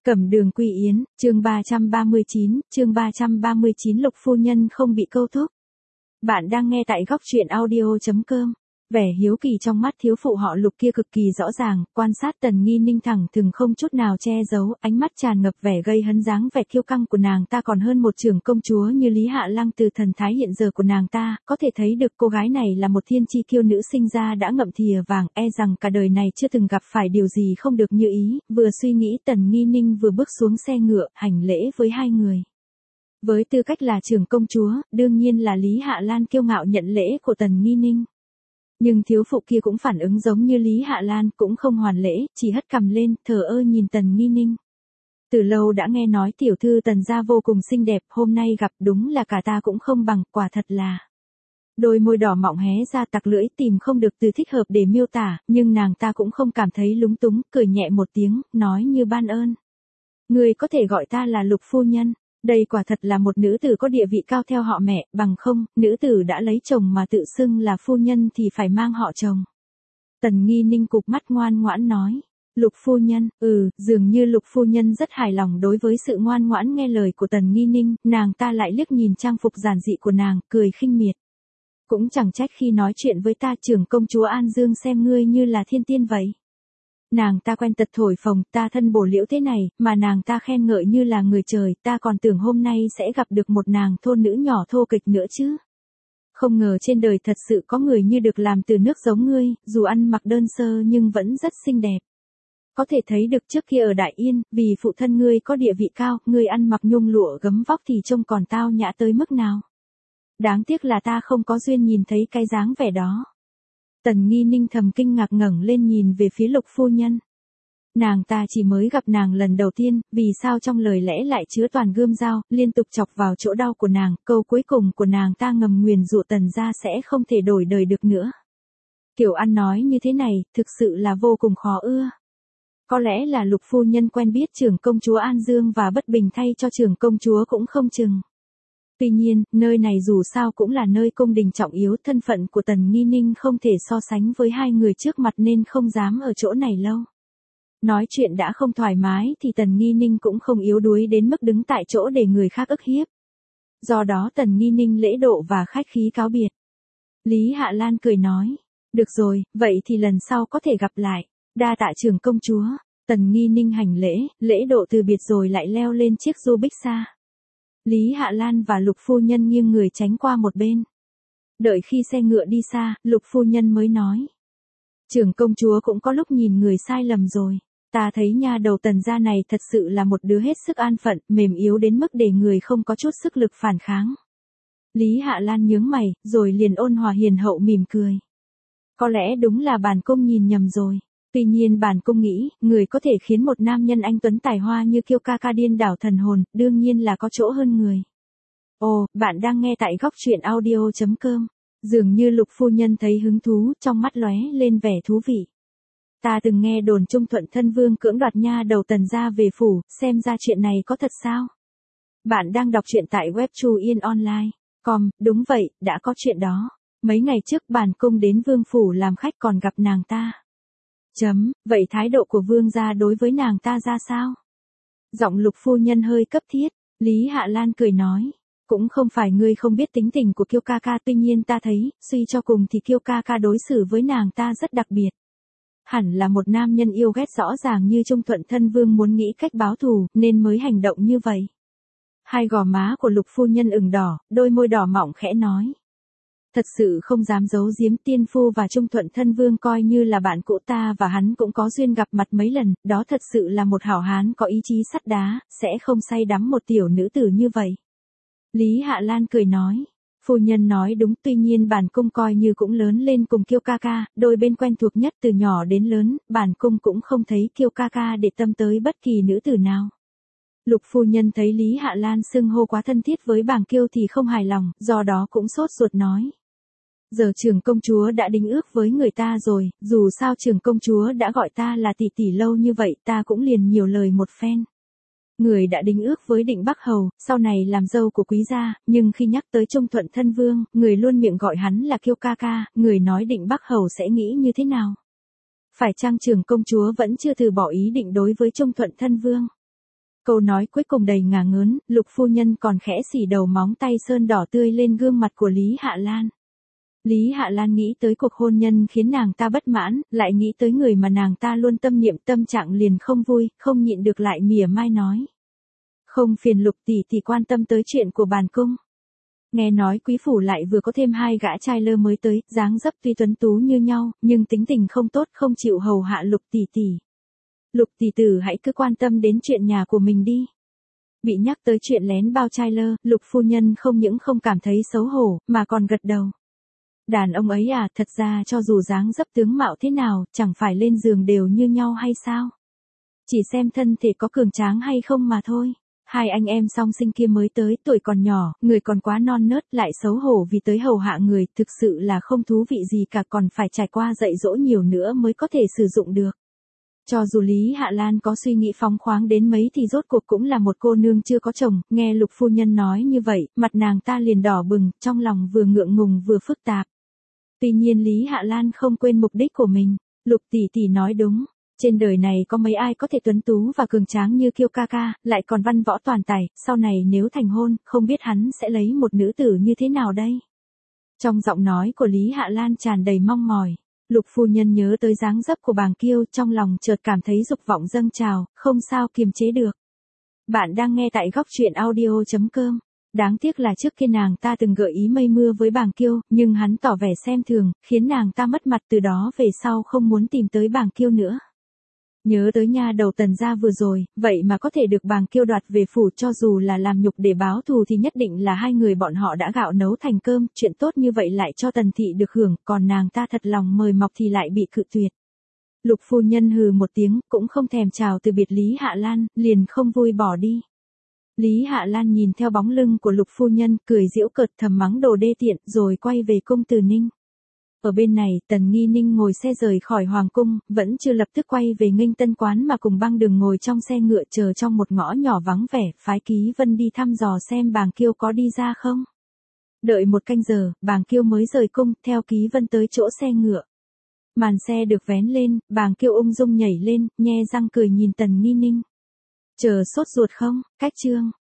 Cẩm Đường Quy Yến, chương 339, Lục phu nhân không bị câu thúc. Bạn đang nghe tại góc truyện audio.com. Vẻ hiếu kỳ trong mắt thiếu phụ họ Lục kia cực kỳ rõ ràng, quan sát Tần Nghi Ninh thẳng thừng không chút nào che giấu, ánh mắt tràn ngập vẻ gây hấn, dáng vẻ kiêu căng của nàng ta còn hơn một trưởng công chúa như Lý Hạ Lăng. Từ thần thái hiện giờ của nàng ta, có thể thấy được cô gái này là một thiên chi kiêu nữ sinh ra đã ngậm thìa vàng, e rằng cả đời này chưa từng gặp phải điều gì không được như ý. Vừa suy nghĩ, Tần Nghi Ninh vừa bước xuống xe ngựa, hành lễ với hai người. Với tư cách là trưởng công chúa, đương nhiên là Lý Hạ Lan kiêu ngạo nhận lễ của Tần Nghi Ninh. Nhưng thiếu phụ kia cũng phản ứng giống như Lý Hạ Lan, cũng không hoàn lễ, chỉ hất cằm lên, thờ ơ nhìn Tần Nghi Ninh. Từ lâu đã nghe nói tiểu thư Tần gia vô cùng xinh đẹp, hôm nay gặp đúng là cả ta cũng không bằng, quả thật là. Đôi môi đỏ mọng hé ra, tặc lưỡi tìm không được từ thích hợp để miêu tả, nhưng nàng ta cũng không cảm thấy lúng túng, cười nhẹ một tiếng, nói như ban ơn. Người có thể gọi ta là Lục phu nhân. Đây quả thật là một nữ tử có địa vị cao theo họ mẹ, bằng không, nữ tử đã lấy chồng mà tự xưng là phu nhân thì phải mang họ chồng. Tần Nghi Ninh cụp mắt ngoan ngoãn nói. Lục phu nhân, dường như Lục phu nhân rất hài lòng đối với sự ngoan ngoãn nghe lời của Tần Nghi Ninh, nàng ta lại liếc nhìn trang phục giản dị của nàng, cười khinh miệt. Cũng chẳng trách khi nói chuyện với ta trưởng công chúa An Dương xem ngươi như là thiên tiên vậy. Nàng ta quen tật thổi phồng, ta thân bổ liễu thế này, mà nàng ta khen ngợi như là người trời, ta còn tưởng hôm nay sẽ gặp được một nàng thôn nữ nhỏ thô kịch nữa chứ. Không ngờ trên đời thật sự có người như được làm từ nước giống ngươi, dù ăn mặc đơn sơ nhưng vẫn rất xinh đẹp. Có thể thấy được trước kia ở Đại Yên, vì phụ thân ngươi có địa vị cao, ngươi ăn mặc nhung lụa gấm vóc thì trông còn tao nhã tới mức nào. Đáng tiếc là ta không có duyên nhìn thấy cái dáng vẻ đó. Tần Nghi Ninh thầm kinh ngạc ngẩng lên nhìn về phía Lục phu nhân. Nàng ta chỉ mới gặp nàng lần đầu tiên, vì sao trong lời lẽ lại chứa toàn gươm dao, liên tục chọc vào chỗ đau của nàng, câu cuối cùng của nàng ta ngầm nguyền dụ Tần gia sẽ không thể đổi đời được nữa. Kiểu ăn nói như thế này, thực sự là vô cùng khó ưa. Có lẽ là Lục phu nhân quen biết trưởng công chúa An Dương và bất bình thay cho trưởng công chúa cũng không chừng. Tuy nhiên, nơi này dù sao cũng là nơi cung đình trọng yếu, thân phận của Tần Nghi Ninh không thể so sánh với hai người trước mặt nên không dám ở chỗ này lâu. Nói chuyện đã không thoải mái thì Tần Nghi Ninh cũng không yếu đuối đến mức đứng tại chỗ để người khác ức hiếp. Do đó Tần Nghi Ninh lễ độ và khách khí cáo biệt. Lý Hạ Lan cười nói, được rồi, vậy thì lần sau có thể gặp lại, đa tạ trưởng công chúa. Tần Nghi Ninh hành lễ độ từ biệt rồi lại leo lên chiếc du bích xa. Lý Hạ Lan và Lục phu nhân nghiêng người tránh qua một bên. Đợi khi xe ngựa đi xa, Lục phu nhân mới nói. Trưởng công chúa cũng có lúc nhìn người sai lầm rồi. Ta thấy nha đầu Tần gia này thật sự là một đứa hết sức an phận, mềm yếu đến mức để người không có chút sức lực phản kháng. Lý Hạ Lan nhướng mày, rồi liền ôn hòa hiền hậu mỉm cười. Có lẽ đúng là bản cung nhìn nhầm rồi. Tuy nhiên bản cung nghĩ, người có thể khiến một nam nhân anh tuấn tài hoa như Kiêu ca ca điên đảo thần hồn, đương nhiên là có chỗ hơn người. Ồ, bạn đang nghe tại góc truyện audio.com. Dường như Lục phu nhân thấy hứng thú, trong mắt lóe lên vẻ thú vị. Ta từng nghe đồn Trung Thuận thân vương cưỡng đoạt nha đầu Tần gia về phủ, xem ra chuyện này có thật sao? Bạn đang đọc truyện tại web chuyenonline.com, đúng vậy, đã có chuyện đó. Mấy ngày trước bản cung đến vương phủ làm khách còn gặp nàng ta. Vậy thái độ của vương gia đối với nàng ta ra sao? Giọng Lục phu nhân hơi cấp thiết, Lý Hạ Lan cười nói. Cũng không phải ngươi không biết tính tình của Kiêu ca ca, tuy nhiên ta thấy, suy cho cùng thì Kiêu ca ca đối xử với nàng ta rất đặc biệt. Hẳn là một nam nhân yêu ghét rõ ràng như Trung Thuận thân vương muốn nghĩ cách báo thù, nên mới hành động như vậy. Hai gò má của Lục phu nhân ửng đỏ, đôi môi đỏ mọng khẽ nói. Thật sự không dám giấu giếm, tiên phu và Trung Thuận thân vương coi như là bạn cũ, ta và hắn cũng có duyên gặp mặt mấy lần, đó thật sự là một hảo hán có ý chí sắt đá, sẽ không say đắm một tiểu nữ tử như vậy. Lý Hạ Lan cười nói, phu nhân nói đúng, tuy nhiên bản cung coi như cũng lớn lên cùng Kiêu ca ca, đôi bên quen thuộc nhất từ nhỏ đến lớn, bản cung cũng không thấy Kiêu ca ca để tâm tới bất kỳ nữ tử nào. Lục phu nhân thấy Lý Hạ Lan xưng hô quá thân thiết với bàng Kiêu thì không hài lòng, do đó cũng sốt ruột nói. Giờ trưởng công chúa đã đính ước với người ta rồi, dù sao trưởng công chúa đã gọi ta là tỷ tỷ lâu như vậy, ta cũng liền nhiều lời một phen. Người đã đính ước với Định Bắc Hầu, sau này làm dâu của quý gia, nhưng khi nhắc tới Trung Thuận thân vương, người luôn miệng gọi hắn là Kiêu ca ca, người nói Định Bắc Hầu sẽ nghĩ như thế nào? Phải chăng trưởng công chúa vẫn chưa từ bỏ ý định đối với Trung Thuận thân vương? Câu nói cuối cùng đầy ngả ngớn, Lục phu nhân còn khẽ xỉ đầu móng tay sơn đỏ tươi lên gương mặt của Lý Hạ Lan. Lý Hạ Lan nghĩ tới cuộc hôn nhân khiến nàng ta bất mãn, lại nghĩ tới người mà nàng ta luôn tâm niệm, tâm trạng liền không vui, không nhịn được lại mỉa mai nói. Không phiền Lục tỷ tỷ quan tâm tới chuyện của bản cung. Nghe nói quý phủ lại vừa có thêm 2 gã trai lơ mới tới, dáng dấp tuy tuấn tú như nhau, nhưng tính tình không tốt, không chịu hầu hạ Lục tỷ tỷ. Lục tỷ tử hãy cứ quan tâm đến chuyện nhà của mình đi. Bị nhắc tới chuyện lén bao trai lơ, Lục phu nhân không những không cảm thấy xấu hổ, mà còn gật đầu. Đàn ông ấy à, thật ra cho dù dáng dấp tướng mạo thế nào, chẳng phải lên giường đều như nhau hay sao? Chỉ xem thân thể có cường tráng hay không mà thôi. 2 anh em song sinh kia mới tới, tuổi còn nhỏ, người còn quá non nớt, lại xấu hổ vì tới hầu hạ người, thực sự là không thú vị gì cả, còn phải trải qua dạy dỗ nhiều nữa mới có thể sử dụng được. Cho dù Lý Hạ Lan có suy nghĩ phóng khoáng đến mấy thì rốt cuộc cũng là một cô nương chưa có chồng, nghe Lục phu nhân nói như vậy, mặt nàng ta liền đỏ bừng, trong lòng vừa ngượng ngùng vừa phức tạp. Tuy nhiên Lý Hạ Lan không quên mục đích của mình. Lục tỷ tỷ nói đúng, trên đời này có mấy ai có thể tuấn tú và cường tráng như Kiêu ca ca, lại còn văn võ toàn tài, sau này nếu thành hôn, không biết hắn sẽ lấy một nữ tử như thế nào đây? Trong giọng nói của Lý Hạ Lan tràn đầy mong mỏi. Lục phu nhân nhớ tới dáng dấp của bàng Kiêu, trong lòng chợt cảm thấy dục vọng dâng trào, không sao kiềm chế được. Bạn đang nghe tại góc truyện audio.com. Đáng tiếc là trước kia nàng ta từng gợi ý mây mưa với bàng Kiêu, nhưng hắn tỏ vẻ xem thường, khiến nàng ta mất mặt, từ đó về sau không muốn tìm tới bàng Kiêu nữa. Nhớ tới nha đầu Tần gia vừa rồi, vậy mà có thể được bàng Kiêu đoạt về phủ, cho dù là làm nhục để báo thù thì nhất định là 2 người bọn họ đã gạo nấu thành cơm, chuyện tốt như vậy lại cho Tần thị được hưởng, còn nàng ta thật lòng mời mọc thì lại bị cự tuyệt. Lục phu nhân hừ một tiếng, cũng không thèm chào từ biệt Lý Hạ Lan, liền không vui bỏ đi. Lý Hạ Lan nhìn theo bóng lưng của Lục phu nhân, cười giễu cợt thầm mắng đồ đê tiện, rồi quay về cung Từ Ninh. Ở bên này, Tần Nghi Ninh ngồi xe rời khỏi hoàng cung, vẫn chưa lập tức quay về Nghênh Tân quán mà cùng Băng Đường ngồi trong xe ngựa chờ trong một ngõ nhỏ vắng vẻ, phái Ký Vân đi thăm dò xem bàng Kiêu có đi ra không. Đợi 1 canh giờ, bàng Kiêu mới rời cung, theo Ký Vân tới chỗ xe ngựa. Màn xe được vén lên, bàng Kiêu ung dung nhảy lên, nhe răng cười nhìn Tần Nghi Ninh. Chờ sốt ruột không, cách chương.